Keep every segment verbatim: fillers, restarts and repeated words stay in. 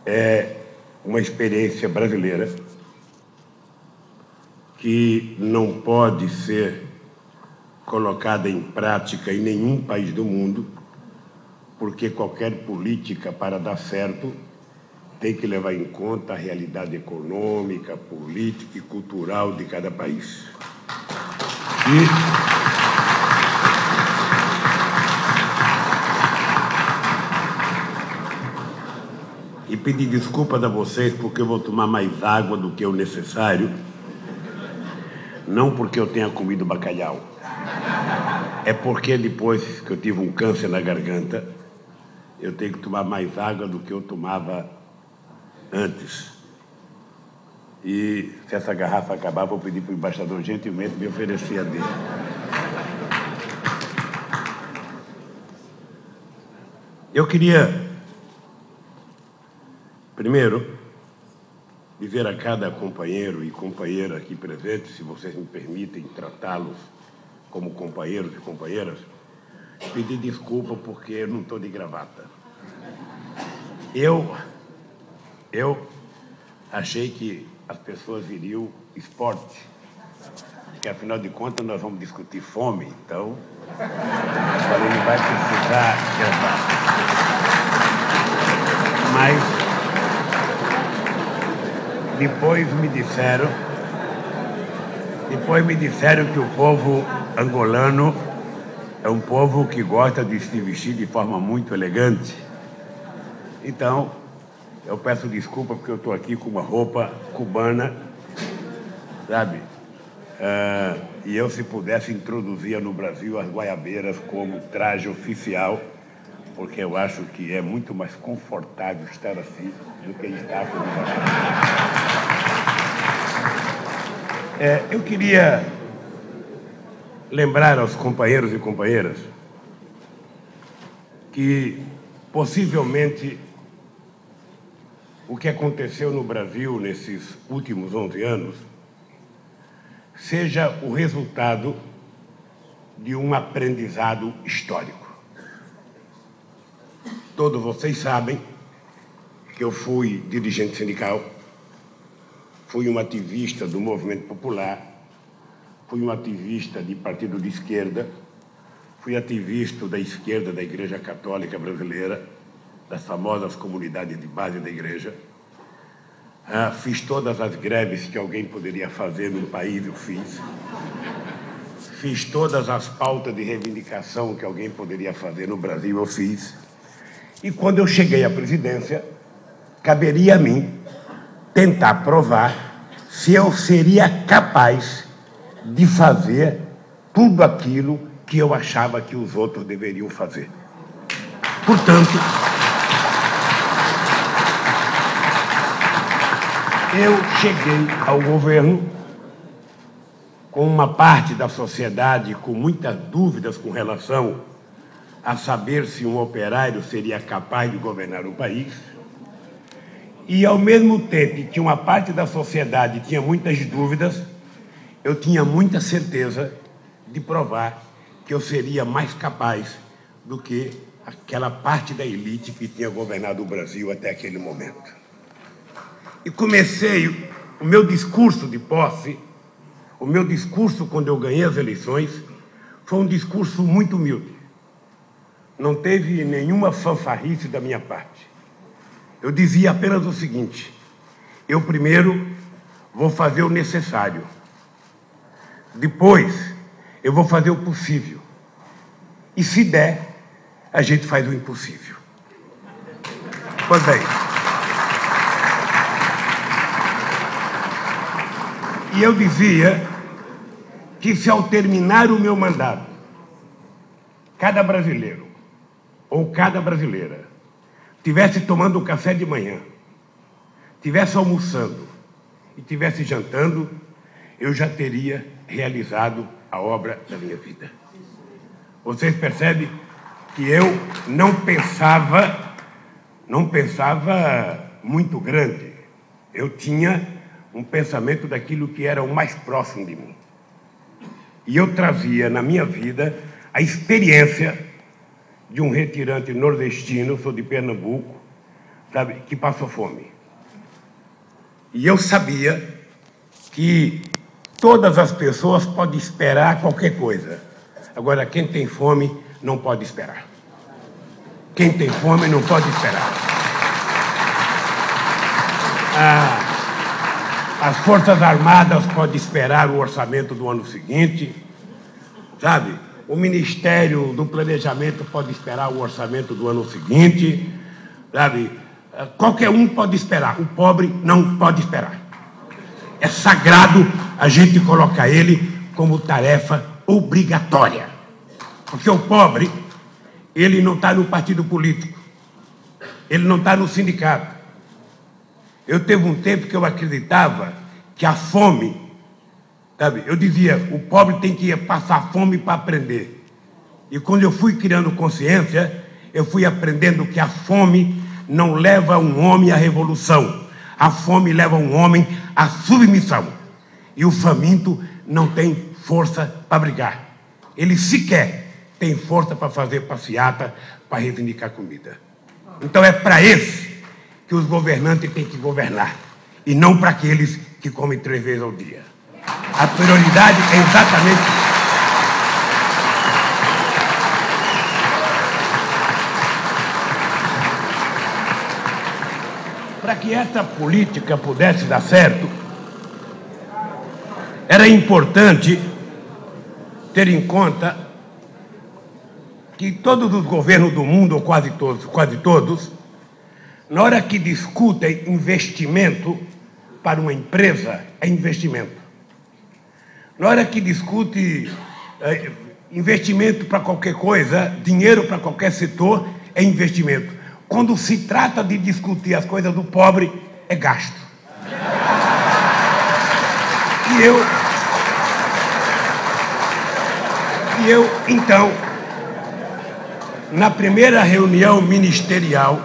é uma experiência brasileira que não pode ser colocada em prática em nenhum país do mundo, porque qualquer política, para dar certo, tem que levar em conta a realidade econômica, política e cultural de cada país. E, e pedir desculpas a vocês porque eu vou tomar mais água do que o necessário, não porque eu tenha comido bacalhau, é porque depois que eu tive um câncer na garganta, eu tenho que tomar mais água do que eu tomava antes. E se essa garrafa acabar, vou pedir para o embaixador gentilmente me oferecer a dele. Eu queria, primeiro, dizer a cada companheiro e companheira aqui presente, se vocês me permitem tratá-los como companheiros e companheiras, pedir desculpa porque eu não estou de gravata. Eu, eu achei que as pessoas viriam esporte, porque afinal de contas nós vamos discutir fome, então falei, não vai precisar gravar. Mas depois me disseram, depois me disseram que o povo angolano é um povo que gosta de se vestir de forma muito elegante. Então, eu peço desculpa porque eu estou aqui com uma roupa cubana, sabe? Uh, e eu, se pudesse, introduzia no Brasil as goiabeiras como traje oficial, porque eu acho que é muito mais confortável estar assim do que estar com é, eu queria lembrar aos companheiros e companheiras que, possivelmente, o que aconteceu no Brasil nesses últimos onze anos seja o resultado de um aprendizado histórico. Todos vocês sabem que eu fui dirigente sindical, fui um ativista do movimento popular, fui um ativista de partido de esquerda, fui ativista da esquerda da Igreja Católica Brasileira, das famosas comunidades de base da igreja. Ah, fiz todas as greves que alguém poderia fazer no país, eu fiz. Fiz todas as pautas de reivindicação que alguém poderia fazer no Brasil, eu fiz. E quando eu cheguei à presidência, caberia a mim tentar provar se eu seria capaz de fazer tudo aquilo que eu achava que os outros deveriam fazer. Portanto, eu cheguei ao governo com uma parte da sociedade com muitas dúvidas com relação a saber se um operário seria capaz de governar o país, e ao mesmo tempo que uma parte da sociedade tinha muitas dúvidas, eu tinha muita certeza de provar que eu seria mais capaz do que aquela parte da elite que tinha governado o Brasil até aquele momento. E comecei o meu discurso de posse, o meu discurso quando eu ganhei as eleições, foi um discurso muito humilde. Não teve nenhuma fanfarrice da minha parte. Eu dizia apenas o seguinte: eu primeiro vou fazer o necessário, depois eu vou fazer o possível, e se der, a gente faz o impossível. Pois bem, e eu dizia que se ao terminar o meu mandato, cada brasileiro ou cada brasileira tivesse tomando um café de manhã, tivesse almoçando e tivesse jantando, eu já teria realizado a obra da minha vida. Vocês percebem que eu não pensava, não pensava muito grande. Eu tinha um pensamento daquilo que era o mais próximo de mim. E eu trazia na minha vida a experiência de um retirante nordestino, sou de Pernambuco, sabe, que passou fome. E eu sabia que todas as pessoas podem esperar qualquer coisa. Agora, quem tem fome não pode esperar. Quem tem fome não pode esperar. Ah, as Forças Armadas podem esperar o orçamento do ano seguinte, sabe? O Ministério do Planejamento pode esperar o orçamento do ano seguinte, sabe? Qualquer um pode esperar, o pobre não pode esperar. É sagrado a gente colocar ele como tarefa obrigatória. Porque o pobre, ele não está no partido político, ele não está no sindicato. Eu teve um tempo que eu acreditava que a fome, sabe, eu dizia, o pobre tem que passar fome para aprender. E quando eu fui criando consciência, eu fui aprendendo que a fome não leva um homem à revolução. A fome leva um homem à submissão. E o faminto não tem força para brigar. Ele sequer tem força para fazer passeata, para reivindicar comida. Então é para esse que os governantes têm que governar. E não para aqueles que comem três vezes ao dia. A prioridade é exatamente isso. Para que essa política pudesse dar certo, era importante ter em conta que todos os governos do mundo, ou quase todos, quase todos, na hora que discutem investimento para uma empresa, é investimento. Na hora que discute é, investimento para qualquer coisa, dinheiro para qualquer setor, é investimento. Quando se trata de discutir as coisas do pobre, é gasto. E eu, e eu, então, na primeira reunião ministerial,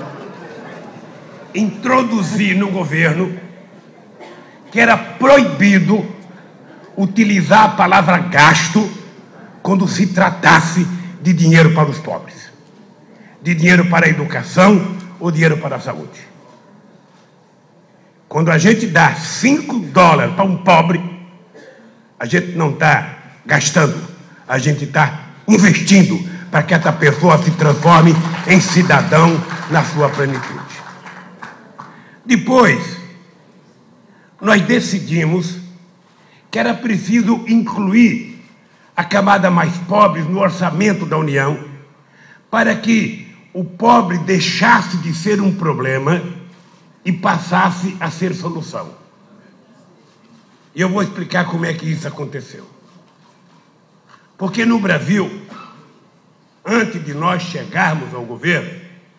introduzi no governo que era proibido utilizar a palavra gasto quando se tratasse de dinheiro para os pobres. De dinheiro para a educação ou dinheiro para a saúde. Quando a gente dá cinco dólares para um pobre, a gente não está gastando, a gente está investindo para que essa pessoa se transforme em cidadão na sua plenitude. Depois, nós decidimos que era preciso incluir a camada mais pobre no orçamento da União para que o pobre deixasse de ser um problema e passasse a ser solução. E eu vou explicar como é que isso aconteceu. Porque no Brasil, antes de nós chegarmos ao governo,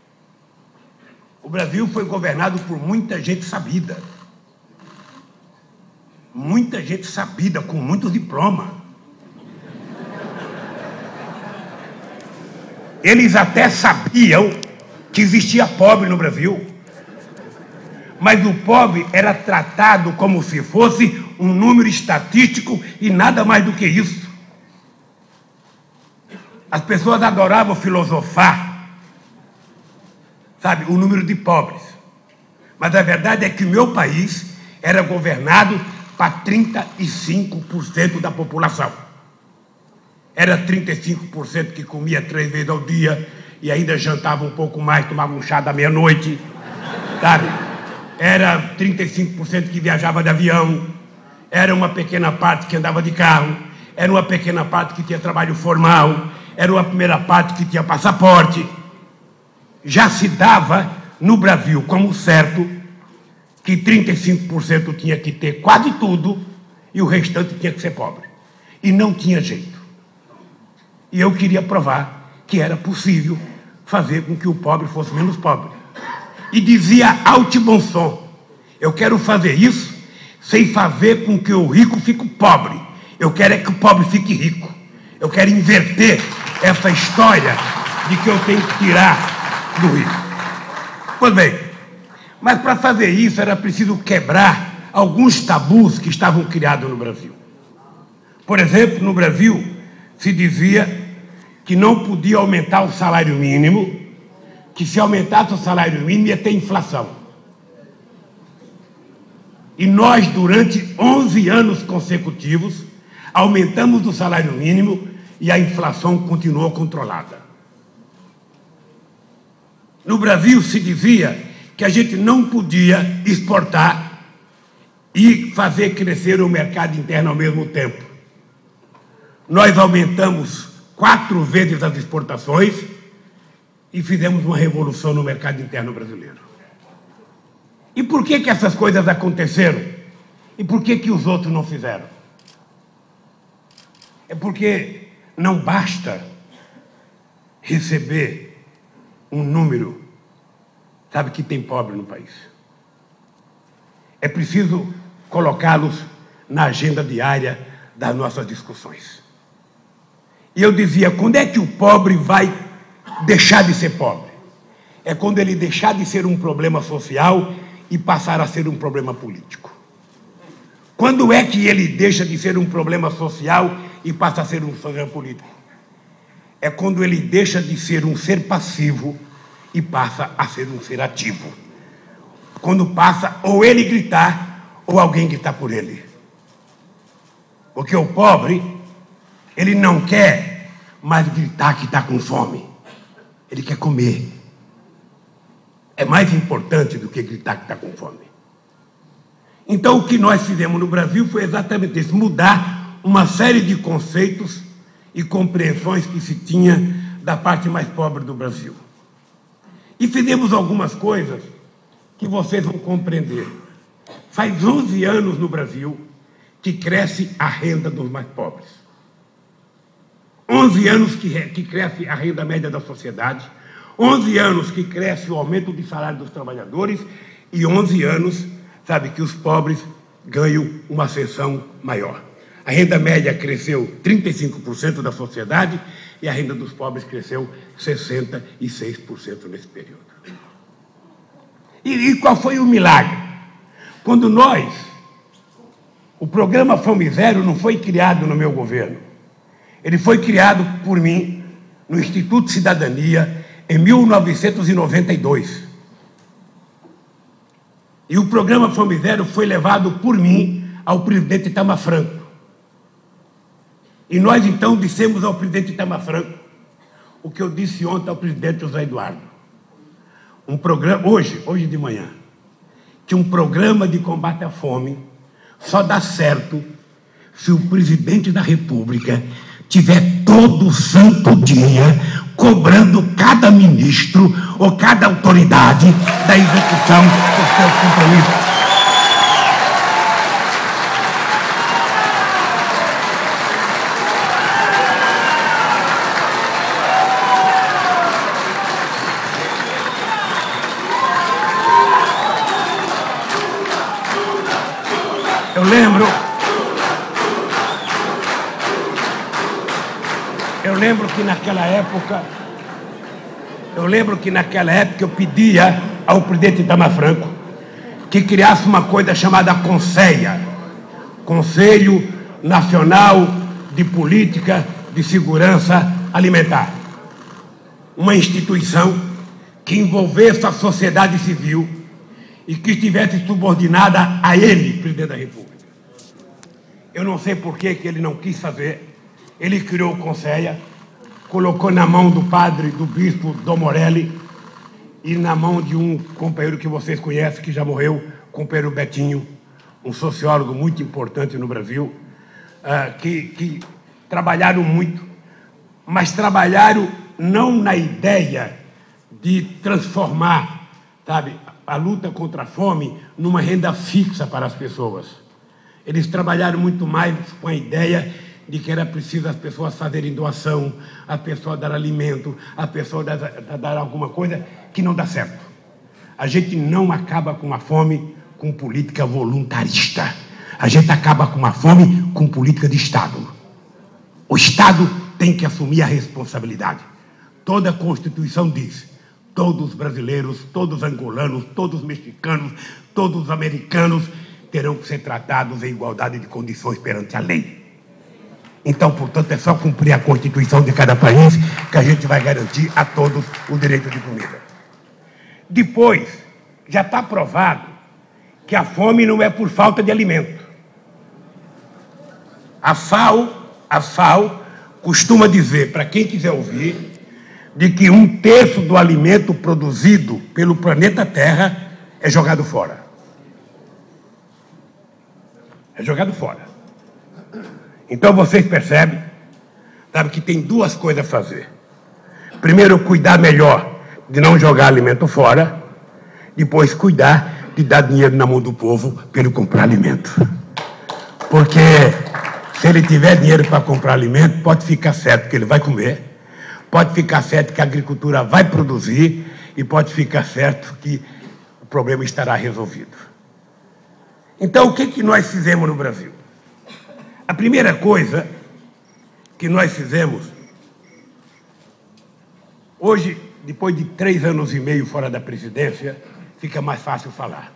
o Brasil foi governado por muita gente sabida. Muita gente sabida, com muitos diplomas. Eles até sabiam que existia pobre no Brasil. Mas o pobre era tratado como se fosse um número estatístico e nada mais do que isso. As pessoas adoravam filosofar, sabe, o número de pobres. Mas a verdade é que o meu país era governado para trinta e cinco por cento da população. Era trinta e cinco por cento que comia três vezes ao dia e ainda jantava um pouco mais, tomava um chá da meia-noite, sabe? Era trinta e cinco por cento que viajava de avião, era uma pequena parte que andava de carro, era uma pequena parte que tinha trabalho formal, era uma primeira parte que tinha passaporte. Já se dava no Brasil como certo que trinta e cinco por cento tinha que ter quase tudo e o restante tinha que ser pobre. E não tinha jeito. E eu queria provar que era possível fazer com que o pobre fosse menos pobre. E dizia alto e bom som, eu quero fazer isso sem fazer com que o rico fique pobre. Eu quero é que o pobre fique rico. Eu quero inverter essa história de que eu tenho que tirar do rico. Pois bem, mas para fazer isso era preciso quebrar alguns tabus que estavam criados no Brasil. Por exemplo, no Brasil se dizia que não podia aumentar o salário mínimo que se aumentasse o salário mínimo ia ter inflação. E nós, durante onze anos consecutivos, aumentamos o salário mínimo e a inflação continuou controlada. No Brasil se dizia que a gente não podia exportar e fazer crescer o mercado interno ao mesmo tempo. Nós aumentamos quatro vezes as exportações e fizemos uma revolução no mercado interno brasileiro. E por que que essas coisas aconteceram? E por que que os outros não fizeram? É porque não basta receber um número, sabe, que tem pobre no país. É preciso colocá-los na agenda diária das nossas discussões. E eu dizia, quando é que o pobre vai deixar de ser pobre? É quando ele deixar de ser um problema social e passar a ser um problema político. Quando é que ele deixa de ser um problema social e passa a ser um problema político? É quando ele deixa de ser um ser passivo e passa a ser um ser ativo. Quando passa ou ele gritar ou alguém gritar por ele. Porque o pobre, ele não quer mais gritar que está com fome. Ele quer comer. É mais importante do que gritar que está com fome. Então, o que nós fizemos no Brasil foi exatamente isso, mudar uma série de conceitos e compreensões que se tinha da parte mais pobre do Brasil. E fizemos algumas coisas que vocês vão compreender. Faz onze anos no Brasil que cresce a renda dos mais pobres. onze anos que, que cresce a renda média da sociedade, onze anos que cresce o aumento de salário dos trabalhadores e onze anos, sabe, que os pobres ganham uma ascensão maior. A renda média cresceu trinta e cinco por cento da sociedade e a renda dos pobres cresceu sessenta e seis por cento nesse período. E, e qual foi o milagre? Quando nós, o programa Fome Zero não foi criado no meu governo. Ele foi criado por mim no Instituto Cidadania em mil novecentos e noventa e dois. E o programa Fome Zero foi levado por mim ao presidente Itamar Franco. E nós, então, dissemos ao presidente Itamar Franco o que eu disse ontem ao presidente José Eduardo. Um programa, hoje, hoje de manhã, que um programa de combate à fome só dá certo se o presidente da República tiver todo santo dia cobrando cada ministro ou cada autoridade da execução dos seus compromissos. Eu lembro, eu lembro que naquela época, eu lembro que naquela época eu pedia ao presidente Itamar Franco que criasse uma coisa chamada CONSEA, Conselho Nacional de Política de Segurança Alimentar. Uma instituição que envolvesse a sociedade civil e que estivesse subordinada a ele, presidente da República. Eu não sei por que que ele não quis fazer. Ele criou o CONSEA, colocou na mão do padre, do bispo Dom Morelli, e na mão de um companheiro que vocês conhecem, que já morreu, o companheiro Betinho, um sociólogo muito importante no Brasil, uh, que, que trabalharam muito, mas trabalharam não na ideia de transformar, sabe, a luta contra a fome numa renda fixa para as pessoas. Eles trabalharam muito mais com a ideia de que era preciso as pessoas fazerem doação, a pessoa dar alimento, a pessoa dar, dar alguma coisa que não dá certo. A gente não acaba com a fome com política voluntarista. A gente acaba com a fome com política de Estado. O Estado tem que assumir a responsabilidade. Toda a Constituição diz: todos os brasileiros, todos os angolanos, todos os mexicanos, todos os americanos terão que ser tratados em igualdade de condições perante a lei. Então, portanto, é só cumprir a Constituição de cada país que a gente vai garantir a todos o direito de comida. Depois, já está provado que a fome não é por falta de alimento. A FAO, a FAO costuma dizer, para quem quiser ouvir, de que um terço do alimento produzido pelo planeta Terra é jogado fora. É jogado fora. Então vocês percebem, sabe, que tem duas coisas a fazer. Primeiro, cuidar melhor de não jogar alimento fora. Depois, cuidar de dar dinheiro na mão do povo para ele comprar alimento. Porque se ele tiver dinheiro para comprar alimento, pode ficar certo que ele vai comer, pode ficar certo que a agricultura vai produzir e pode ficar certo que o problema estará resolvido. Então, o que, que nós fizemos no Brasil? A primeira coisa que nós fizemos, hoje, depois de três anos e meio fora da presidência, fica mais fácil falar.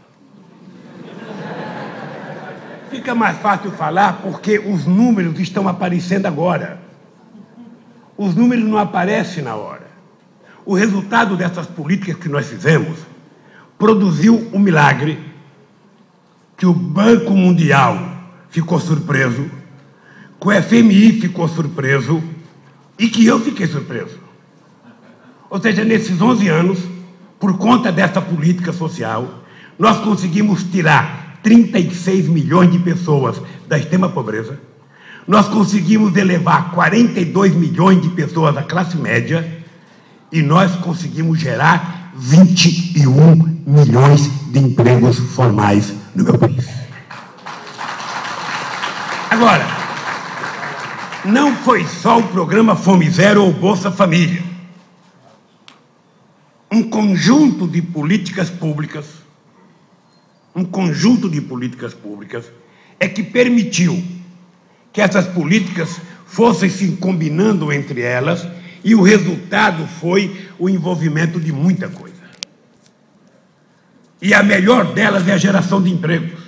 Fica mais fácil falar porque os números estão aparecendo agora. Os números não aparecem na hora. O resultado dessas políticas que nós fizemos produziu um milagre que o Banco Mundial ficou surpreso, que o F M I ficou surpreso e que eu fiquei surpreso. Ou seja, nesses onze anos, por conta dessa política social, nós conseguimos tirar trinta e seis milhões de pessoas da extrema pobreza, nós conseguimos elevar quarenta e dois milhões de pessoas da classe média e nós conseguimos gerar vinte e um milhões de empregos formais no meu país. Agora, não foi só o programa Fome Zero ou Bolsa Família. Um conjunto de políticas públicas, um conjunto de políticas públicas é que permitiu que essas políticas fossem se combinando entre elas e o resultado foi o envolvimento de muita coisa. E a melhor delas é a geração de empregos.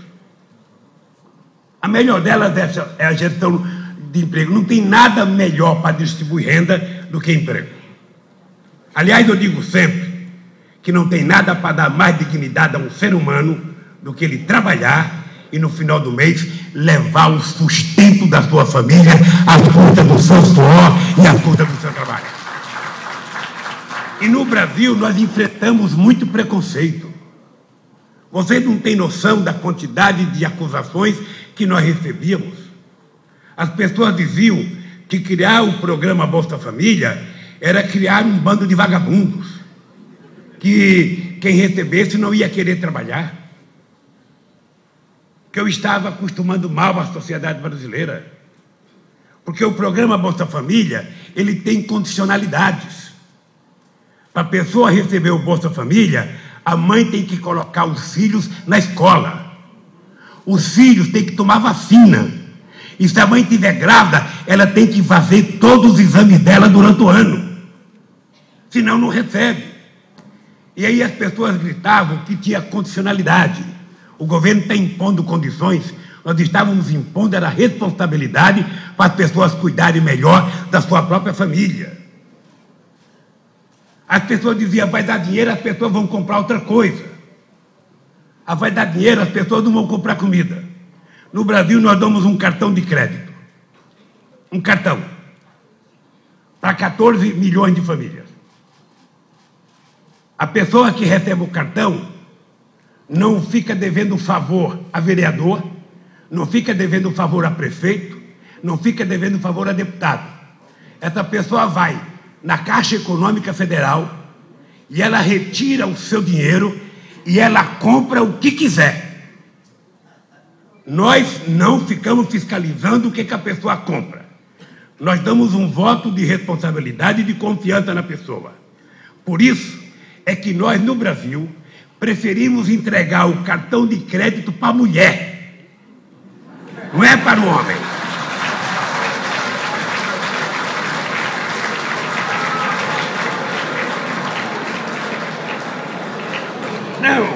A melhor delas é a geração de emprego. Não tem nada melhor para distribuir renda do que emprego. Aliás, eu digo sempre que não tem nada para dar mais dignidade a um ser humano do que ele trabalhar e no final do mês levar o sustento da sua família à conta do seu suor e à conta do seu trabalho. E no Brasil nós enfrentamos muito preconceito. Vocês não têm noção da quantidade de acusações que nós recebíamos. As pessoas diziam que criar o programa Bolsa Família era criar um bando de vagabundos, que quem recebesse não ia querer trabalhar, que eu estava acostumando mal a sociedade brasileira, porque o programa Bolsa Família, ele tem condicionalidades. Para a pessoa receber o Bolsa Família, a mãe tem que colocar os filhos na escola, os filhos têm que tomar vacina, e se a mãe estiver grávida, ela tem que fazer todos os exames dela durante o ano, senão não recebe. E aí as pessoas gritavam que tinha condicionalidade. O governo está impondo condições, nós estávamos impondo a responsabilidade para as pessoas cuidarem melhor da sua própria família. As pessoas diziam, vai dar dinheiro, as pessoas vão comprar outra coisa. Ah, vai dar dinheiro, as pessoas não vão comprar comida. No Brasil, nós damos um cartão de crédito. Um cartão. Para quatorze milhões de famílias. A pessoa que recebe o cartão não fica devendo favor a vereador, não fica devendo favor a prefeito, não fica devendo favor a deputado. Essa pessoa vai na Caixa Econômica Federal e ela retira o seu dinheiro e ela compra o que quiser. Nós não ficamos fiscalizando o que, que a pessoa compra. Nós damos um voto de responsabilidade e de confiança na pessoa. Por isso é que nós, no Brasil, preferimos entregar o cartão de crédito para a mulher, não é para o homem. Não.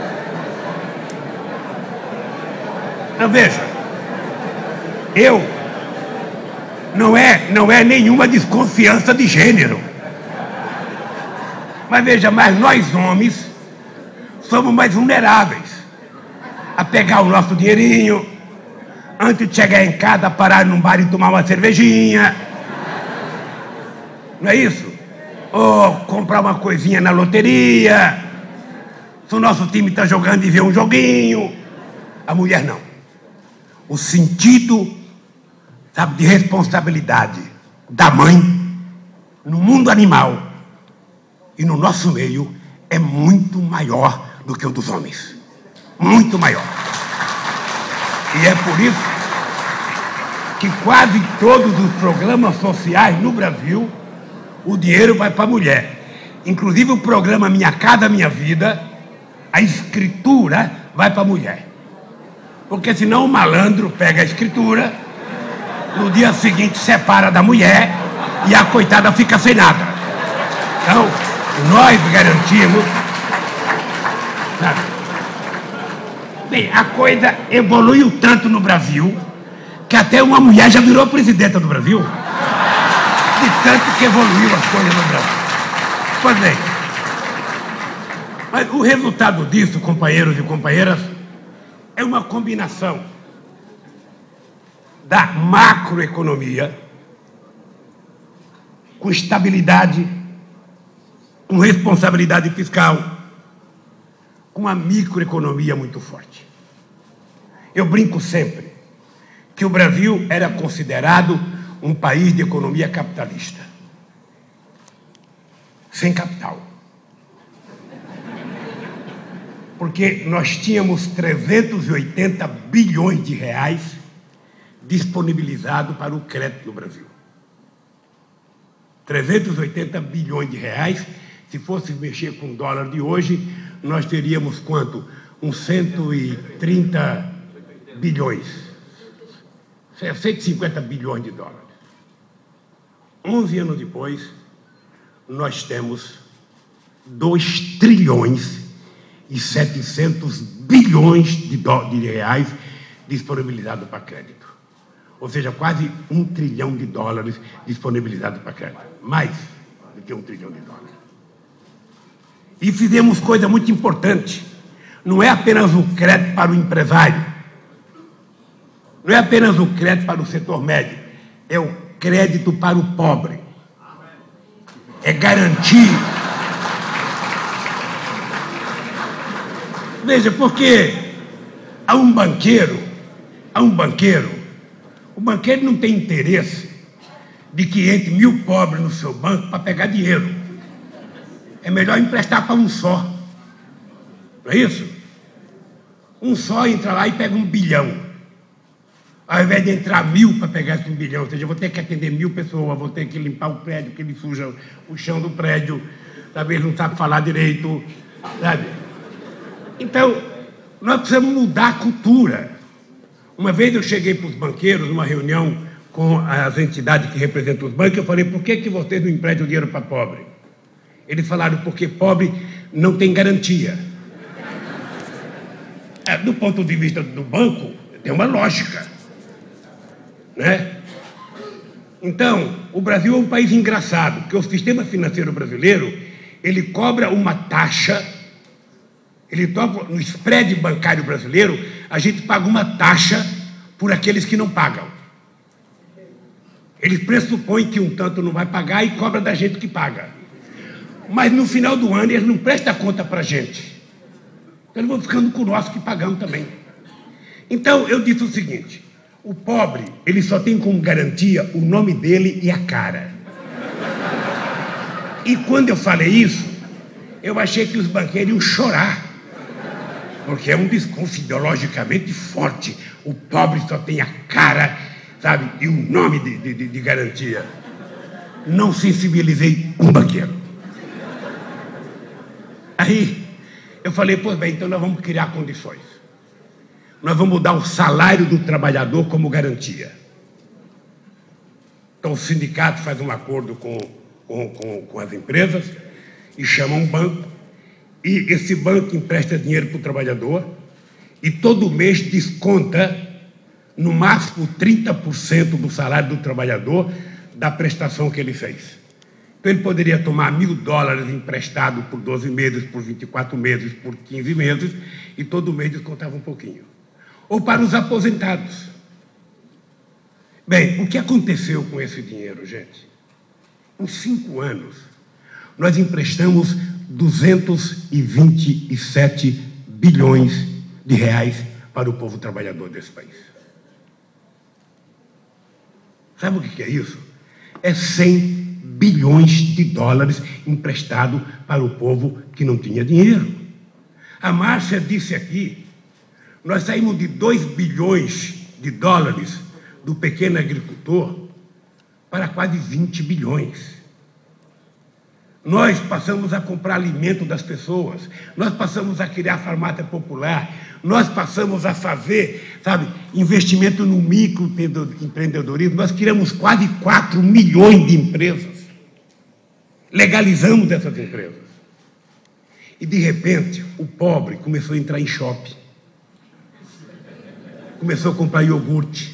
Não, veja, eu não é, não é nenhuma desconfiança de gênero. Mas veja, mas nós homens, somos mais vulneráveis a pegar o nosso dinheirinho, antes de chegar em casa, parar num bar e tomar uma cervejinha. Não é isso? Ou comprar uma coisinha na loteria. Se o nosso time está jogando e vê um joguinho. A mulher não. O sentido, sabe, de responsabilidade da mãe no mundo animal e no nosso meio é muito maior do que o dos homens. Muito maior. E é por isso que quase todos os programas sociais no Brasil, o dinheiro vai para a mulher. Inclusive o programa Minha Casa Minha Vida, a escritura vai para a mulher. Porque senão o malandro pega a escritura, no dia seguinte separa da mulher e a coitada fica sem nada. Então, nós garantimos... Sabe? Bem, a coisa evoluiu tanto no Brasil que até uma mulher já virou presidenta do Brasil. De tanto que evoluiu as coisas no Brasil. Pois bem, mas o resultado disso, companheiros e companheiras, é uma combinação da macroeconomia com estabilidade, com responsabilidade fiscal, com a microeconomia muito forte. Eu brinco sempre que o Brasil era considerado um país de economia capitalista, sem capital. Porque nós tínhamos trezentos e oitenta bilhões de reais disponibilizados para o crédito no Brasil. trezentos e oitenta bilhões de reais, se fosse mexer com o dólar de hoje, nós teríamos quanto? Uns cento e trinta bilhões. cento e cinquenta bilhões de dólares. onze anos depois, nós temos dois trilhões e setecentos bilhões de, do, de reais disponibilizados para crédito. Ou seja, quase um trilhão de dólares disponibilizados para crédito. Mais do que um trilhão de dólares. E fizemos coisa muito importante. Não é apenas o crédito para o empresário. Não é apenas o crédito para o setor médio. É o crédito para o pobre. É garantir. Veja, porque há um banqueiro, há um banqueiro, o banqueiro não tem interesse de que entre mil pobres no seu banco para pegar dinheiro. É melhor emprestar para um só. Não é isso? Um só entra lá e pega um bilhão. Ao invés de entrar mil para pegar esse um bilhão, ou seja, eu vou ter que atender mil pessoas, vou ter que limpar o prédio, porque ele suja o chão do prédio, sabe? Ele não sabe falar direito, sabe? Então, nós precisamos mudar a cultura. Uma vez eu cheguei para os banqueiros, numa reunião com as entidades que representam os bancos, eu falei, por que, que vocês não emprestam dinheiro para pobre? Eles falaram, porque pobre não tem garantia. É, do ponto de vista do banco, tem uma lógica. Né? Então, o Brasil é um país engraçado, porque o sistema financeiro brasileiro, ele cobra uma taxa, ele toca, no spread bancário brasileiro, a gente paga uma taxa por aqueles que não pagam. Eles pressupõem que um tanto não vai pagar e cobra da gente que paga. Mas no final do ano eles não prestam conta para a gente. Então eles vão ficando com nós que pagamos também. Então eu disse o seguinte, o pobre, ele só tem como garantia o nome dele e a cara. E quando eu falei isso, eu achei que os banqueiros iam chorar. Porque é um discurso ideologicamente forte. O pobre só tem a cara, sabe, e o nome de, de, de garantia. Não sensibilizei um banqueiro. Aí, eu falei, pois bem, então nós vamos criar condições. Nós vamos dar o salário do trabalhador como garantia. Então o sindicato faz um acordo com, com, com, com as empresas e chama um banco, e esse banco empresta dinheiro para o trabalhador e todo mês desconta no máximo trinta por cento do salário do trabalhador da prestação que ele fez. Então, ele poderia tomar mil dólares emprestado por doze meses, por vinte e quatro meses, por quinze meses, e todo mês descontava um pouquinho. Ou para os aposentados. Bem, o que aconteceu com esse dinheiro, gente? Em cinco anos, nós emprestamos duzentos e vinte e sete bilhões de reais para o povo trabalhador desse país. Sabe o que é isso? É cem bilhões de dólares emprestado para o povo que não tinha dinheiro. A Márcia disse aqui, nós saímos de dois bilhões de dólares do pequeno agricultor para quase vinte bilhões. Nós passamos a comprar alimento das pessoas, nós passamos a criar farmácia popular, nós passamos a fazer, sabe, investimento no microempreendedorismo, nós criamos quase quatro milhões de empresas, legalizamos essas empresas. E, de repente, o pobre começou a entrar em shopping, começou a comprar iogurte.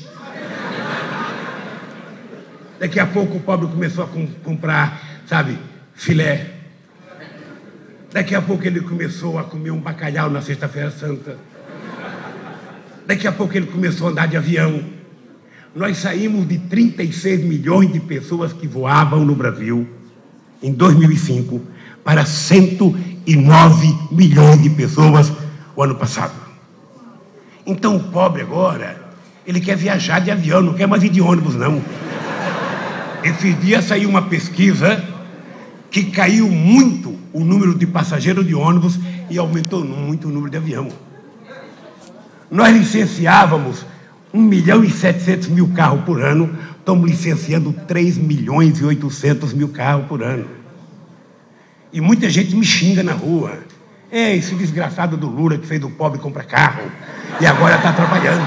Daqui a pouco o pobre começou a com, comprar, sabe, filé. Daqui a pouco ele começou a comer um bacalhau na Sexta-feira Santa. Daqui a pouco ele começou a andar de avião. Nós saímos de trinta e seis milhões de pessoas que voavam no Brasil em dois mil e cinco para cento e nove milhões de pessoas o ano passado. Então o pobre agora, ele quer viajar de avião, não quer mais ir de ônibus, não. Esses dias saiu uma pesquisa que caiu muito o número de passageiros de ônibus e aumentou muito o número de avião. Nós licenciávamos um milhão e setecentos mil carros por ano, estamos licenciando três milhões e oitocentos mil carros por ano. E muita gente me xinga na rua. É, esse desgraçado do Lula que fez o pobre comprar carro e agora está trabalhando.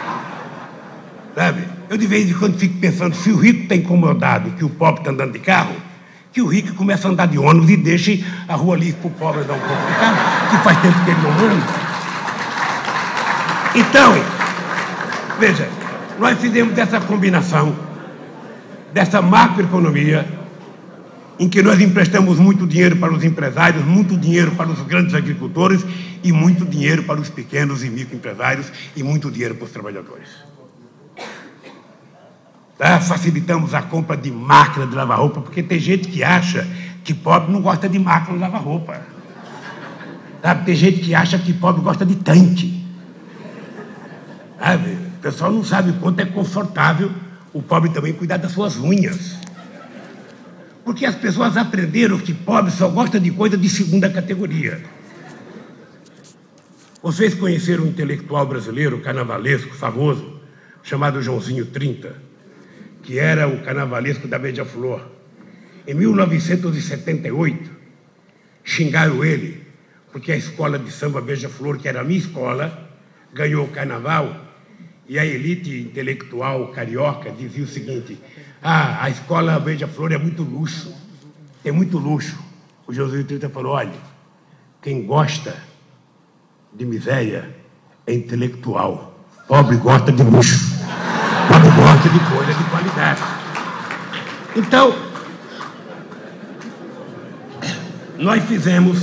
Sabe? Eu de vez em quando fico pensando, se o rico está incomodado que o pobre está andando de carro, que o rico começa a andar de ônibus e deixe a rua livre para o pobre dar um pouco de carro, que faz tempo que ele não anda. Então, veja, nós fizemos dessa combinação, dessa macroeconomia, em que nós emprestamos muito dinheiro para os empresários, muito dinheiro para os grandes agricultores e muito dinheiro para os pequenos e microempresários e muito dinheiro para os trabalhadores. Tá? Facilitamos a compra de máquina de lavar roupa, porque tem gente que acha que pobre não gosta de máquina de lavar roupa. Tá? Tem gente que acha que pobre gosta de tanque. Sabe? O pessoal não sabe o quanto é confortável o pobre também cuidar das suas unhas. Porque as pessoas aprenderam que pobre só gosta de coisa de segunda categoria. Vocês conheceram um intelectual brasileiro, carnavalesco, famoso, chamado Joãozinho trinta, que era o carnavalesco da Beija-Flor. Em mil novecentos e setenta e oito, xingaram ele, porque a escola de samba Beija-Flor, que era a minha escola, ganhou o carnaval, e a elite intelectual carioca dizia o seguinte: ah, a escola Beija-Flor é muito luxo, é muito luxo. O Joãozinho trinta falou: olha, quem gosta de miséria é intelectual, pobre gosta de luxo. Pobre gosta de coisa de qualidade. Então, nós fizemos,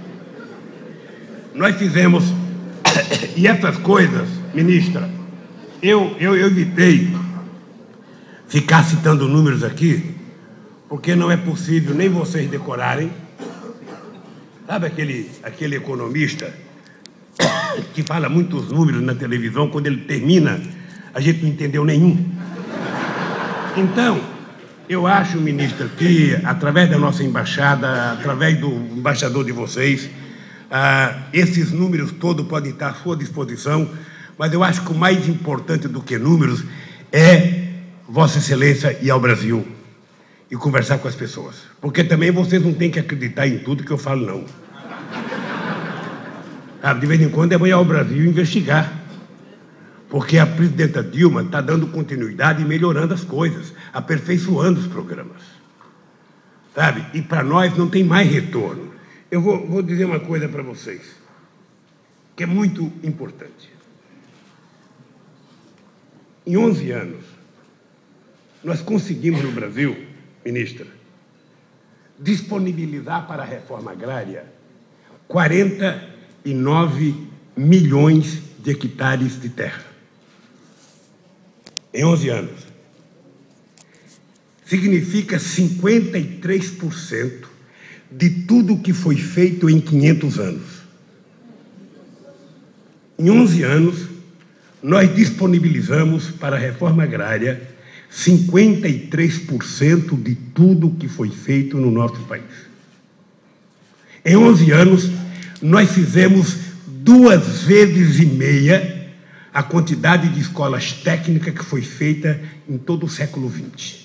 nós fizemos, e essas coisas, ministra, eu, eu, eu evitei ficar citando números aqui, porque não é possível nem vocês decorarem. Sabe aquele, aquele economista que fala muitos números na televisão, quando ele termina, a gente não entendeu nenhum. Então, eu acho, ministro, que através da nossa embaixada, através do embaixador de vocês, ah, esses números todos podem estar à sua disposição, mas eu acho que o mais importante do que números é Vossa Excelência ir ao Brasil e conversar com as pessoas. Porque também vocês não têm que acreditar em tudo que eu falo, não. Ah, de vez em quando é bom ir ao Brasil investigar. Porque a presidenta Dilma está dando continuidade e melhorando as coisas, aperfeiçoando os programas. Sabe? E para nós não tem mais retorno. Eu vou, vou dizer uma coisa para vocês, que é muito importante. Em onze anos, nós conseguimos no Brasil, ministra, disponibilizar para a reforma agrária quarenta e nove milhões de hectares de terra. Em onze anos. Significa cinquenta e três por cento de tudo que foi feito em quinhentos anos. Em onze anos, nós disponibilizamos para a reforma agrária cinquenta e três por cento de tudo que foi feito no nosso país. Em onze anos, nós fizemos duas vezes e meia a quantidade de escolas técnicas que foi feita em todo o século vinte.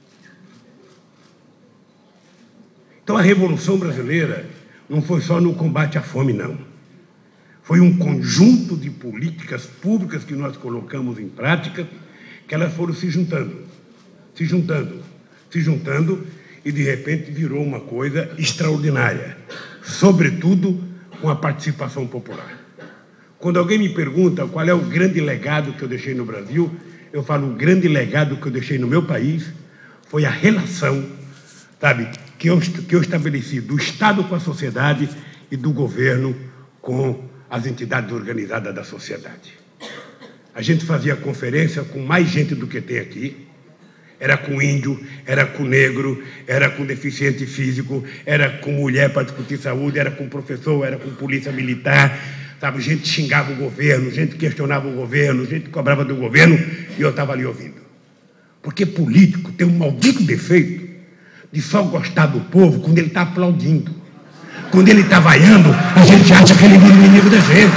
Então, a Revolução Brasileira não foi só no combate à fome, não. Foi um conjunto de políticas públicas que nós colocamos em prática, que elas foram se juntando, se juntando, se juntando, e de repente virou uma coisa extraordinária, sobretudo com a participação popular. Quando alguém me pergunta qual é o grande legado que eu deixei no Brasil, eu falo, o grande legado que eu deixei no meu país foi a relação, sabe, que eu, que eu estabeleci do Estado com a sociedade e do governo com as entidades organizadas da sociedade. A gente fazia conferência com mais gente do que tem aqui. Era com índio, era com negro, era com deficiente físico, era com mulher para discutir saúde, era com professor, era com polícia militar, sabe? Gente xingava o governo, gente questionava o governo, gente cobrava do governo, e eu estava ali ouvindo. Porque político tem um maldito defeito de só gostar do povo quando ele está aplaudindo. Quando ele está vaiando, a gente acha que ele é inimigo da gente.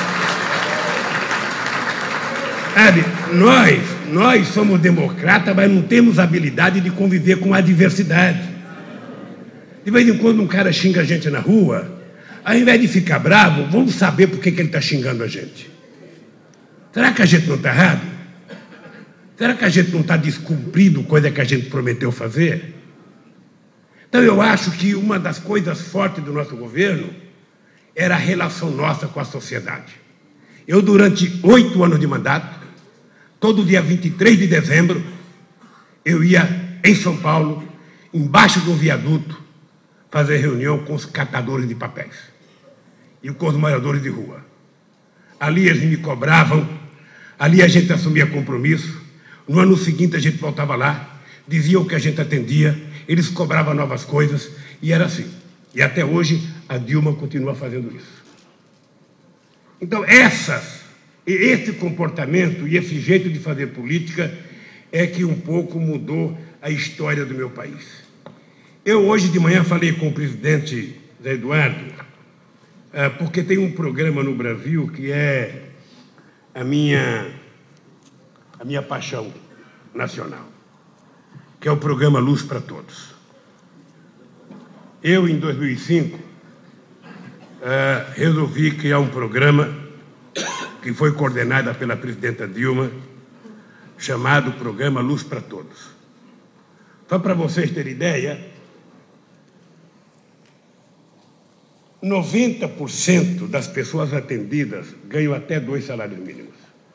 Sabe, nós, nós somos democratas, mas não temos habilidade de conviver com a diversidade. De vez em quando um cara xinga a gente na rua, ao invés de ficar bravo, vamos saber por que, que ele está xingando a gente. Será que a gente não está errado? Será que a gente não está descumprindo coisa que a gente prometeu fazer? Então, eu acho que uma das coisas fortes do nosso governo era a relação nossa com a sociedade. Eu, durante oito anos de mandato, todo dia vinte e três de dezembro, eu ia em São Paulo, embaixo do viaduto, fazer reunião com os catadores de papéis e com os moradores de rua. Ali eles me cobravam, ali a gente assumia compromisso. No ano seguinte a gente voltava lá, dizia o que a gente atendia, eles cobravam novas coisas, e era assim. E até hoje a Dilma continua fazendo isso. Então, essas, esse comportamento e esse jeito de fazer política é que um pouco mudou a história do meu país. Eu hoje de manhã falei com o presidente Zé Eduardo, porque tem um programa no Brasil que é a minha, a minha paixão nacional, que é o programa Luz para Todos. Eu, em dois mil e cinco, uh, resolvi criar um programa que foi coordenado pela presidenta Dilma, chamado Programa Luz para Todos. Só para vocês terem ideia, noventa por cento das pessoas atendidas ganham até dois salários mínimos.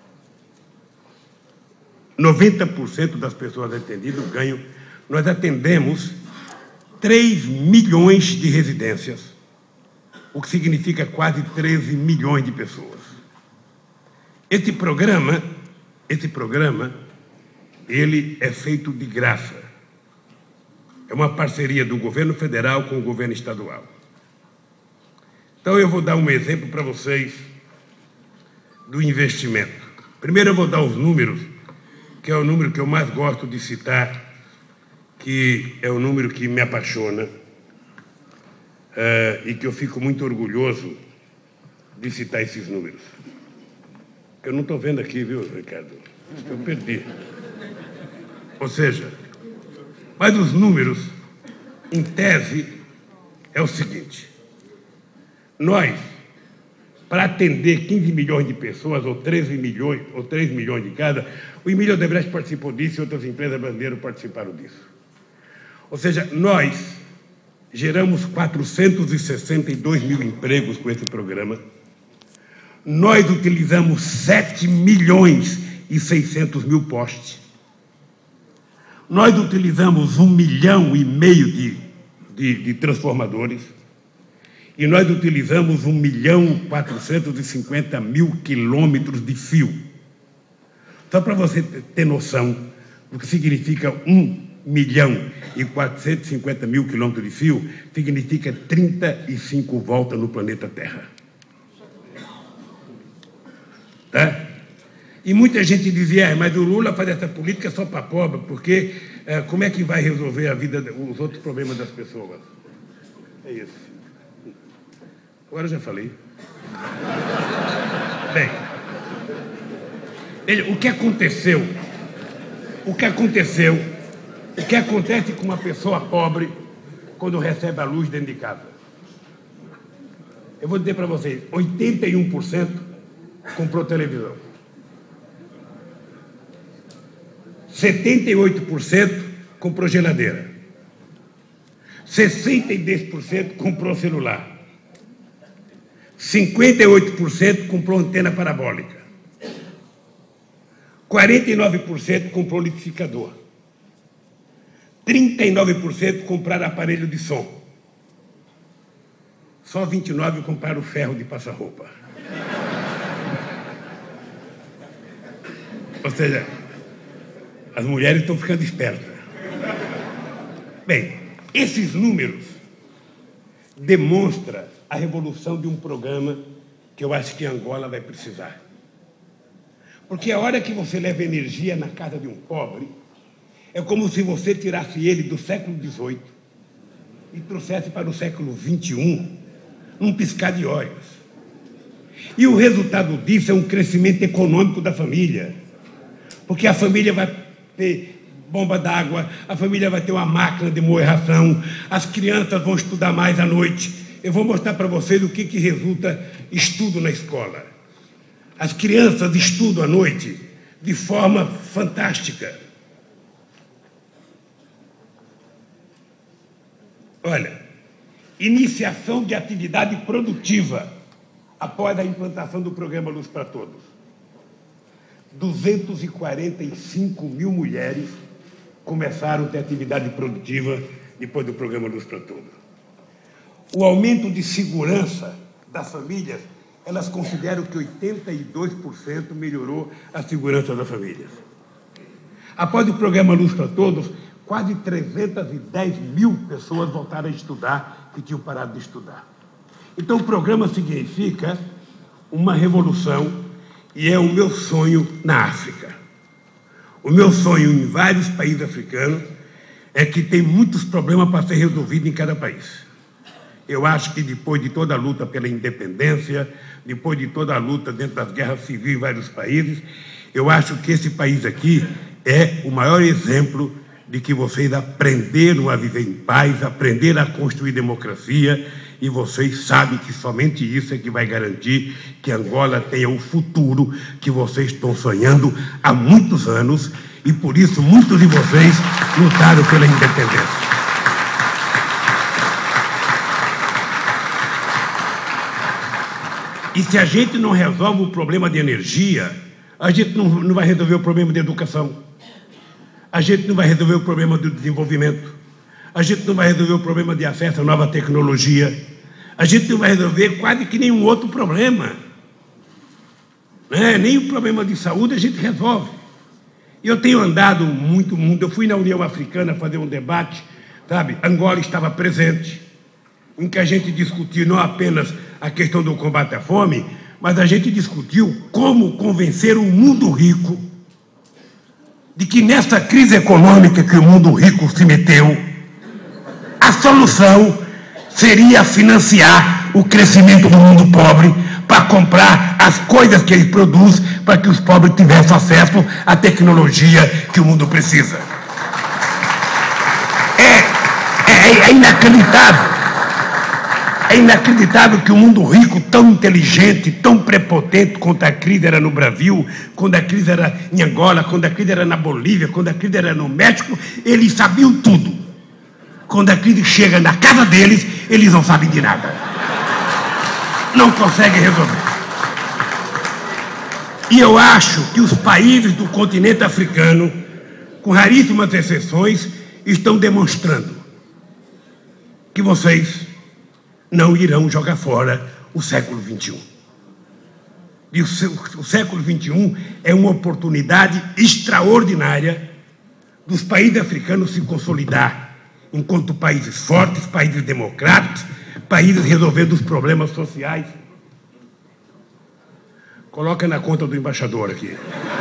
noventa por cento das pessoas atendidas ganham. Nós atendemos três milhões de residências, o que significa quase treze milhões de pessoas. Esse programa, esse programa, ele é feito de graça. É uma parceria do governo federal com o governo estadual. Então, eu vou dar um exemplo para vocês do investimento. Primeiro, eu vou dar os números, que é o número que eu mais gosto de citar, que é o número que me apaixona, uh, e que eu fico muito orgulhoso de citar esses números. Eu não estou vendo aqui, viu, Ricardo? Eu perdi. Ou seja, mas os números, em tese, é o seguinte: nós, para atender quinze milhões de pessoas, ou treze milhões, ou três milhões de cada, o Emílio Odebrecht participou disso e outras empresas brasileiras participaram disso. Ou seja, nós geramos quatrocentos e sessenta e dois mil empregos com esse programa. Nós utilizamos sete milhões e seiscentos mil postes. Nós utilizamos um milhão e meio de, de, de transformadores, e nós utilizamos um milhão quatrocentos e cinquenta mil quilômetros de fio. Só para você ter noção do que significa um milhão e quatrocentos e cinquenta mil quilômetros de fio, significa trinta e cinco voltas no planeta Terra. Tá? E muita gente dizia, ah, mas o Lula faz essa política só para pobre, porque eh, como é que vai resolver a vida, os outros problemas das pessoas? É isso. Agora eu já falei. Bem, veja, o que aconteceu, o que aconteceu, o que acontece com uma pessoa pobre quando recebe a luz dentro de casa? Eu vou dizer para vocês, oitenta e um por cento comprou televisão. setenta e oito por cento comprou geladeira. sessenta e dois por cento comprou celular. cinquenta e oito por cento comprou antena parabólica. quarenta e nove por cento comprou liquidificador. trinta e nove por cento compraram aparelho de som. Só vinte e nove por cento compraram ferro de passar roupa. Ou seja, as mulheres estão ficando espertas. Bem, esses números demonstram a revolução de um programa que eu acho que Angola vai precisar. Porque a hora que você leva energia na casa de um pobre, é como se você tirasse ele do século dezoito e trouxesse para o século vinte e um, num piscar de olhos. E o resultado disso é um crescimento econômico da família. Porque a família vai ter bomba d'água, a família vai ter uma máquina de moer ração, as crianças vão estudar mais à noite. Eu vou mostrar para vocês o que, que resulta estudo na escola. As crianças estudam à noite de forma fantástica. Olha, iniciação de atividade produtiva após a implantação do programa Luz para Todos. duzentos e quarenta e cinco mil mulheres começaram a ter atividade produtiva depois do programa Luz para Todos. O aumento de segurança das famílias, elas consideram que oitenta e dois por cento melhorou a segurança das famílias. Após o programa Luz para Todos, quase trezentas e dez mil pessoas voltaram a estudar que tinham parado de estudar. Então, o programa significa uma revolução. E é o meu sonho na África. O meu sonho em vários países africanos é que tem muitos problemas para ser resolvidos em cada país. Eu acho que depois de toda a luta pela independência, depois de toda a luta dentro das guerras civis em vários países, eu acho que esse país aqui é o maior exemplo de que vocês aprenderam a viver em paz, aprenderam a construir democracia, e vocês sabem que somente isso é que vai garantir que Angola tenha o futuro que vocês estão sonhando há muitos anos, e por isso muitos de vocês lutaram pela independência. E se a gente não resolve o problema de energia, a gente não, não vai resolver o problema de educação, a gente não vai resolver o problema do desenvolvimento, a gente não vai resolver o problema de acesso à nova tecnologia, a gente não vai resolver quase que nenhum outro problema. Né? Nem o problema de saúde a gente resolve. Eu tenho andado muito mundo, eu fui na União Africana fazer um debate, sabe? Angola estava presente, em que a gente discutiu não apenas a questão do combate à fome, mas a gente discutiu como convencer o mundo rico de que nessa crise econômica que o mundo rico se meteu, a solução seria financiar o crescimento do mundo pobre para comprar as coisas que ele produz para que os pobres tivessem acesso à tecnologia que o mundo precisa. É, é, é inacreditável. É inacreditável que o mundo rico, tão inteligente, tão prepotente, quando a crise era no Brasil, quando a crise era em Angola, quando a crise era na Bolívia, quando a crise era no México, eles sabiam tudo. Quando a crise chega na casa deles, eles não sabem de nada. Não conseguem resolver. E eu acho que os países do continente africano, com raríssimas exceções, estão demonstrando que vocês não irão jogar fora o século vinte e um. E o, o século vinte e um é uma oportunidade extraordinária dos países africanos se consolidar enquanto países fortes, países democráticos, países resolvendo os problemas sociais. Coloca na conta do embaixador aqui.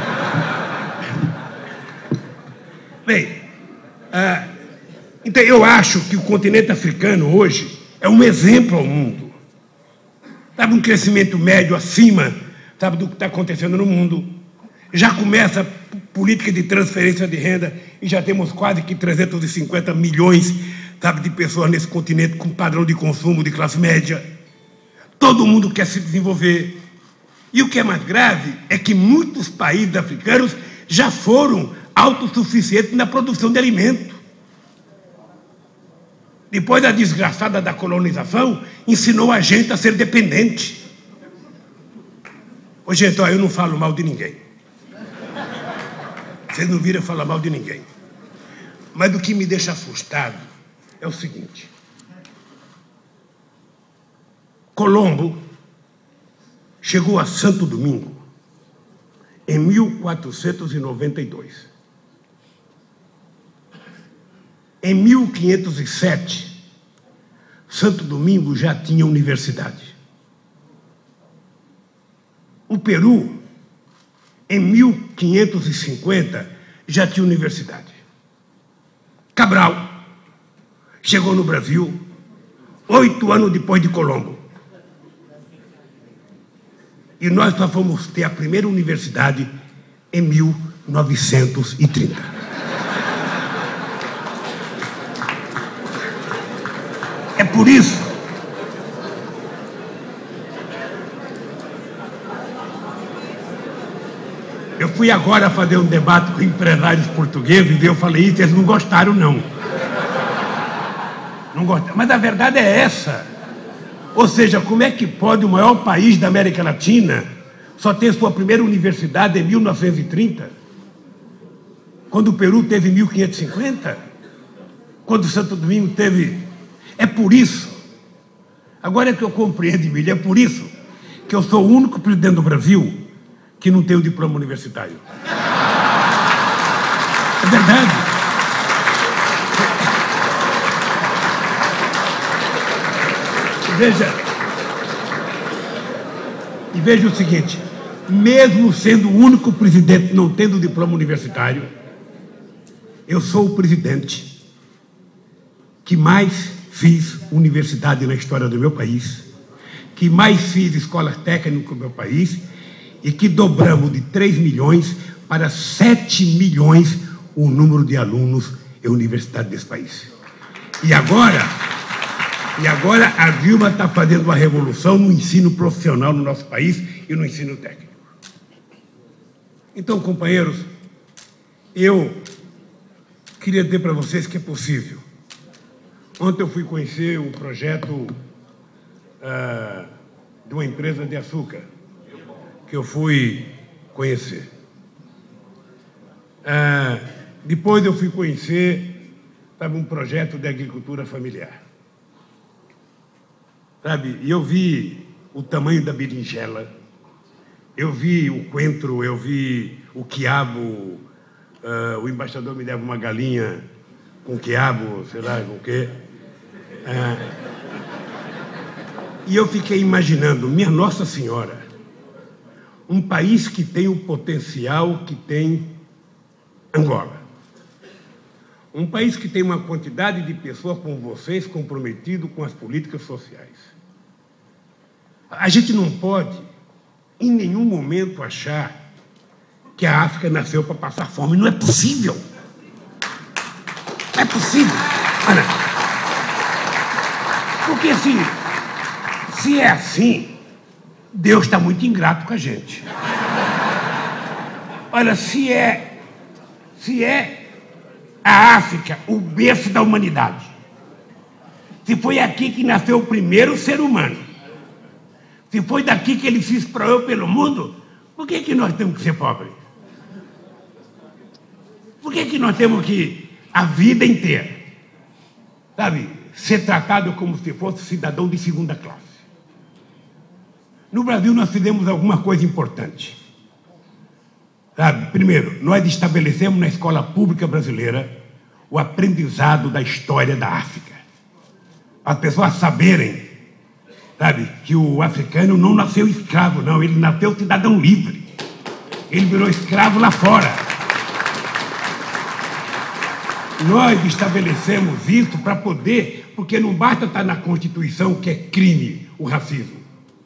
Bem, ah, então eu acho que o continente africano hoje é um exemplo ao mundo. Sabe, um crescimento médio acima, sabe, do que está acontecendo no mundo. Já começa a política de transferência de renda e já temos quase que trezentos e cinquenta milhões, sabe, de pessoas nesse continente com padrão de consumo de classe média. Todo mundo quer se desenvolver. E o que é mais grave é que muitos países africanos já foram autossuficientes na produção de alimento. Depois da desgraçada da colonização, ensinou a gente a ser dependente. Ô, gente, ó, eu não falo mal de ninguém. Vocês não viram falar mal de ninguém. Mas o que me deixa assustado é o seguinte. Colombo chegou a Santo Domingo em mil quatrocentos e noventa e dois. Em mil quinhentos e sete, Santo Domingo já tinha universidade. O Peru, em mil quinhentos e cinquenta, já tinha universidade. Cabral chegou no Brasil oito anos depois de Colombo. E nós só fomos ter a primeira universidade em mil novecentos e trinta. É por isso eu fui agora fazer um debate com empresários portugueses e eu falei isso, eles não gostaram, não. Não gostaram. Mas a verdade é essa. Ou seja, como é que pode o maior país da América Latina só ter sua primeira universidade em mil novecentos e trinta? Quando o Peru teve em mil quinhentos e cinquenta? Quando Santo Domingo teve... É por isso, agora é que eu compreendo, Emílio, é por isso que eu sou o único presidente do Brasil que não tem o diploma universitário. É verdade. Veja, e veja o seguinte, mesmo sendo o único presidente não tendo diploma universitário, eu sou o presidente que mais fiz universidade na história do meu país, que mais fiz escolas técnicas no meu país e que dobramos de três milhões para sete milhões o número de alunos em universidade desse país. E agora, e agora a Dilma está fazendo uma revolução no ensino profissional no nosso país e no ensino técnico. Então, companheiros, eu queria dizer para vocês que é possível. Ontem eu fui conhecer o projeto uh, de uma empresa de açúcar, que eu fui conhecer. Uh, depois eu fui conhecer, sabe, um projeto de agricultura familiar. Sabe, e eu vi o tamanho da berinjela, eu vi o coentro, eu vi o quiabo, uh, o embaixador me dava uma galinha com quiabo, sei lá, com o quê. Ah, e eu fiquei imaginando, minha Nossa Senhora, um país que tem o potencial que tem Angola, um país que tem uma quantidade de pessoas como vocês comprometidos com as políticas sociais. A gente não pode, em nenhum momento, achar que a África nasceu para passar fome. Não é possível. Não é possível. Olha, porque se, se é assim, Deus está muito ingrato com a gente. Olha, se é, se é a África o berço da humanidade, se foi aqui que nasceu o primeiro ser humano, se foi daqui que ele se espraiou pelo mundo, por que que nós temos que ser pobres? Por que que nós temos que, a vida inteira, sabe, ser tratado como se fosse cidadão de segunda classe. No Brasil, nós fizemos alguma coisa importante. Sabe? Primeiro, nós estabelecemos na escola pública brasileira o aprendizado da história da África. As pessoas saberem, sabe, que o africano não nasceu escravo, não. Ele nasceu cidadão livre. Ele virou escravo lá fora. Nós estabelecemos isso para poder, porque não basta estar na Constituição que é crime o racismo.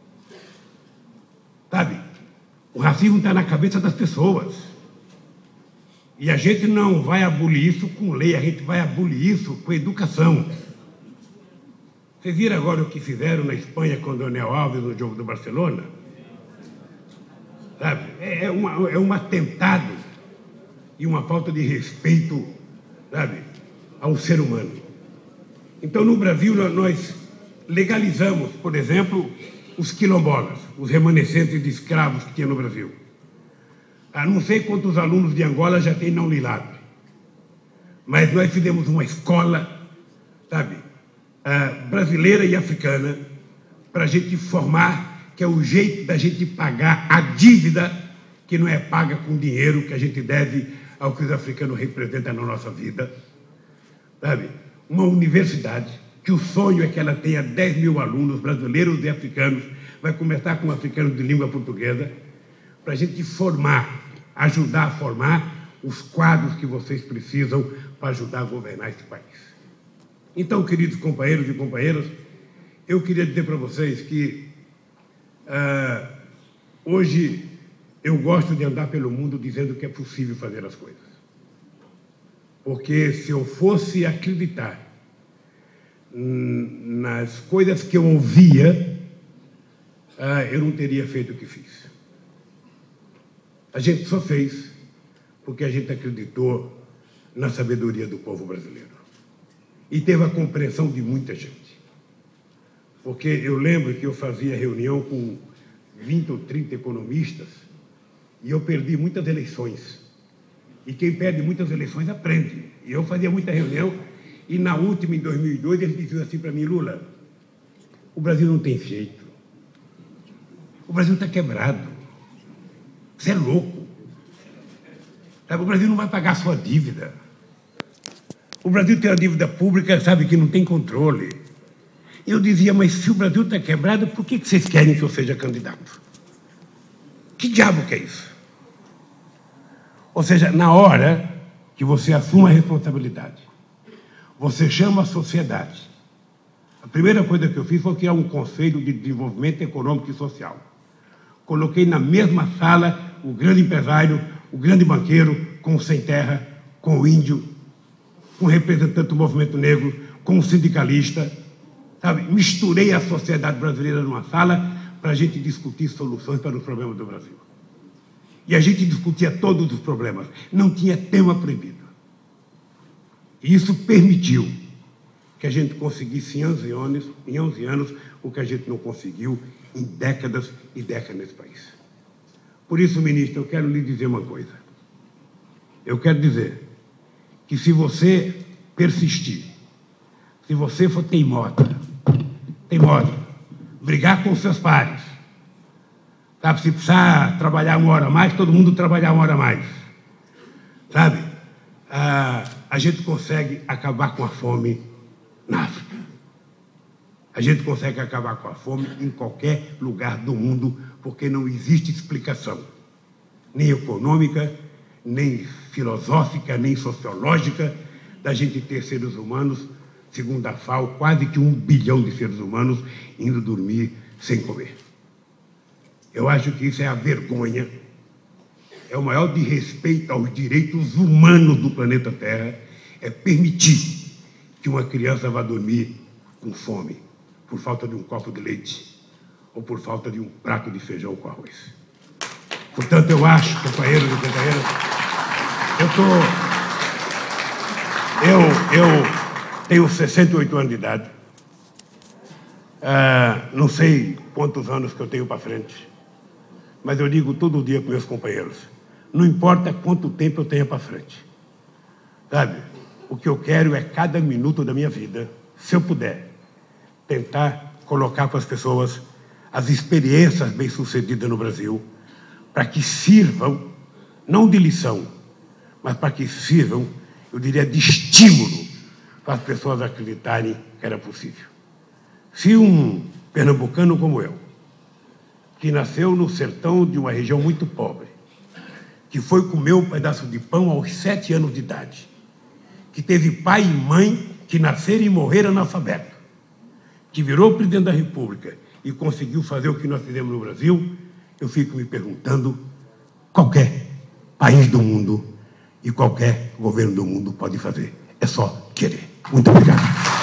Sabe? O racismo está na cabeça das pessoas. E a gente não vai abolir isso com lei, a gente vai abolir isso com educação. Vocês viram agora o que fizeram na Espanha com o Daniel Alves no jogo do Barcelona? Sabe? É, é, uma, é um atentado e uma falta de respeito, sabe, ao ser humano. Então, no Brasil, nós legalizamos, por exemplo, os quilombolas, os remanescentes de escravos que tinha no Brasil. Ah, não sei quantos alunos de Angola já tem não Lilagre, mas nós fizemos uma escola, sabe, ah, brasileira e africana, para a gente formar, que é o jeito da gente pagar a dívida que não é paga com dinheiro que a gente deve ao que os africanos representam na nossa vida, sabe? Uma universidade que o sonho é que ela tenha dez mil alunos brasileiros e africanos, vai começar com africanos de língua portuguesa, para a gente formar, ajudar a formar os quadros que vocês precisam para ajudar a governar esse país. Então, queridos companheiros e companheiras, eu queria dizer para vocês que uh, hoje eu gosto de andar pelo mundo dizendo que é possível fazer as coisas. Porque se eu fosse acreditar nas coisas que eu ouvia, uh, eu não teria feito o que fiz. A gente só fez porque a gente acreditou na sabedoria do povo brasileiro. E teve a compreensão de muita gente. Porque eu lembro que eu fazia reunião com vinte ou trinta economistas e eu perdi muitas eleições. E quem perde muitas eleições aprende. E eu fazia muita reunião e na última, em dois mil e dois, eles diziam assim para mim: Lula, o Brasil não tem jeito. O Brasil está quebrado. Você é louco. Sabe, o Brasil não vai pagar a sua dívida. O Brasil tem uma dívida pública, sabe, que não tem controle. E eu dizia: mas se o Brasil está quebrado, por que vocês querem que eu seja candidato? Que diabo que é isso? Ou seja, na hora que você assume a responsabilidade, você chama a sociedade. A primeira coisa que eu fiz foi criar um Conselho de Desenvolvimento Econômico e Social. Coloquei na mesma sala o grande empresário, o grande banqueiro, com o sem terra, com o índio, com o representante do movimento negro, com o sindicalista, sabe? Misturei a sociedade brasileira numa sala para a gente discutir soluções para os problemas do Brasil. E a gente discutia todos os problemas. Não tinha tema proibido. E isso permitiu que a gente conseguisse em onze anos, em onze anos o que a gente não conseguiu em décadas e décadas nesse país. Por isso, ministro, eu quero lhe dizer uma coisa. Eu quero dizer que se você persistir, se você for teimosa, teimosa, brigar com seus pares, sabe, se precisar trabalhar uma hora a mais, todo mundo trabalhar uma hora a mais, sabe, ah, a gente consegue acabar com a fome na África. A gente consegue acabar com a fome em qualquer lugar do mundo, porque não existe explicação, nem econômica, nem filosófica, nem sociológica, da gente ter seres humanos, segundo a FAO, quase que um bilhão de seres humanos indo dormir sem comer. Eu acho que isso é a vergonha, é o maior desrespeito aos direitos humanos do planeta Terra, é permitir que uma criança vá dormir com fome, por falta de um copo de leite, ou por falta de um prato de feijão com arroz. Portanto, eu acho, companheiros e companheiras, eu tô, eu, eu tenho sessenta e oito anos de idade, ah, não sei quantos anos que eu tenho para frente, mas eu digo todo dia para meus companheiros, não importa quanto tempo eu tenha para frente, sabe? O que eu quero é cada minuto da minha vida se eu puder, tentar colocar para as pessoas as experiências bem-sucedidas no Brasil, para que sirvam, não de lição, mas para que sirvam, eu diria, de estímulo para as pessoas acreditarem que era possível. Se um pernambucano como eu, que nasceu no sertão de uma região muito pobre, que foi comer um pedaço de pão aos sete anos de idade, que teve pai e mãe que nasceram e morreram analfabetos, que virou presidente da República e conseguiu fazer o que nós fizemos no Brasil, eu fico me perguntando, qualquer país do mundo e qualquer governo do mundo pode fazer. É só querer. Muito obrigado.